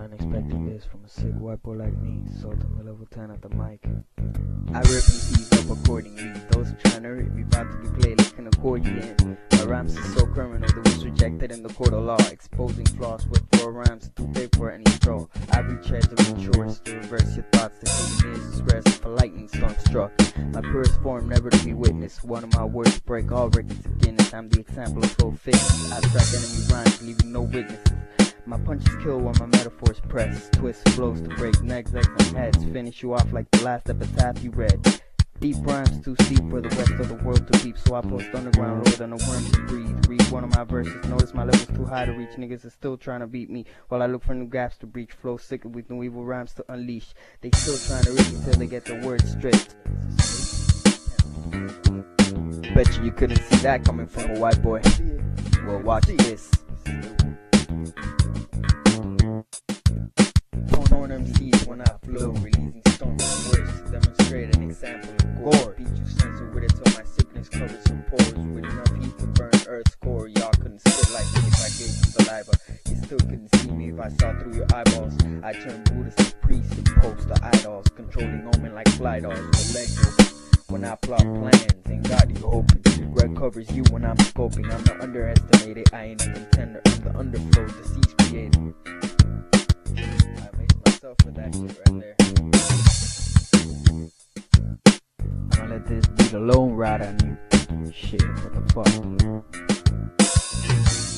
unexpected this from a sick white boy like me, Sultan with level 10 at the mic. I rip MCs up accordingly. Those trying to rip me about to be played like an accordion. My rhymes are so criminal that was rejected in the court of law, exposing flaws with 4 rhymes too big for any straw. I reach edge of chores to reverse your thoughts. The hate is expressed if a lightning storm struck. My purest form never to be witnessed. One of my words break all records of Guinness. I'm the example of full fitness. Abstract enemy rhymes leaving no witnesses. My punches kill while my metaphors press. Twist flows to break necks, legs, and heads. Finish you off like the last epitaph you read. Deep rhymes too steep for the rest of the world to peep, so I post underground lower than a worm to breathe. Read one of my verses, notice my level's too high to reach. Niggas are still trying to beat me while I look for new gaps to breach. Flow sicker with new evil rhymes to unleash. They still trying to reach me till they get their words straight. Bet you couldn't see that coming from a white boy. Well, watch this. On MCs when I flow, releasing storms of words to demonstrate an example of gore. Beat you censor with it till my sickness covers your pores. With enough heat to burn Earth's core. Y'all couldn't spit like me if I gave you saliva. You still couldn't see me if I saw through your eyeballs. I turned Buddhist to priests and post to idols, controlling omen like fly dolls with legs. When I plot plans and got you open, red covers you when I'm scoping. I'm not underestimated, I ain't a contender. I'm the underflow, disease creator. For that shit right there. I'm gonna let this be the lone ride on you. Shit, what the fuck?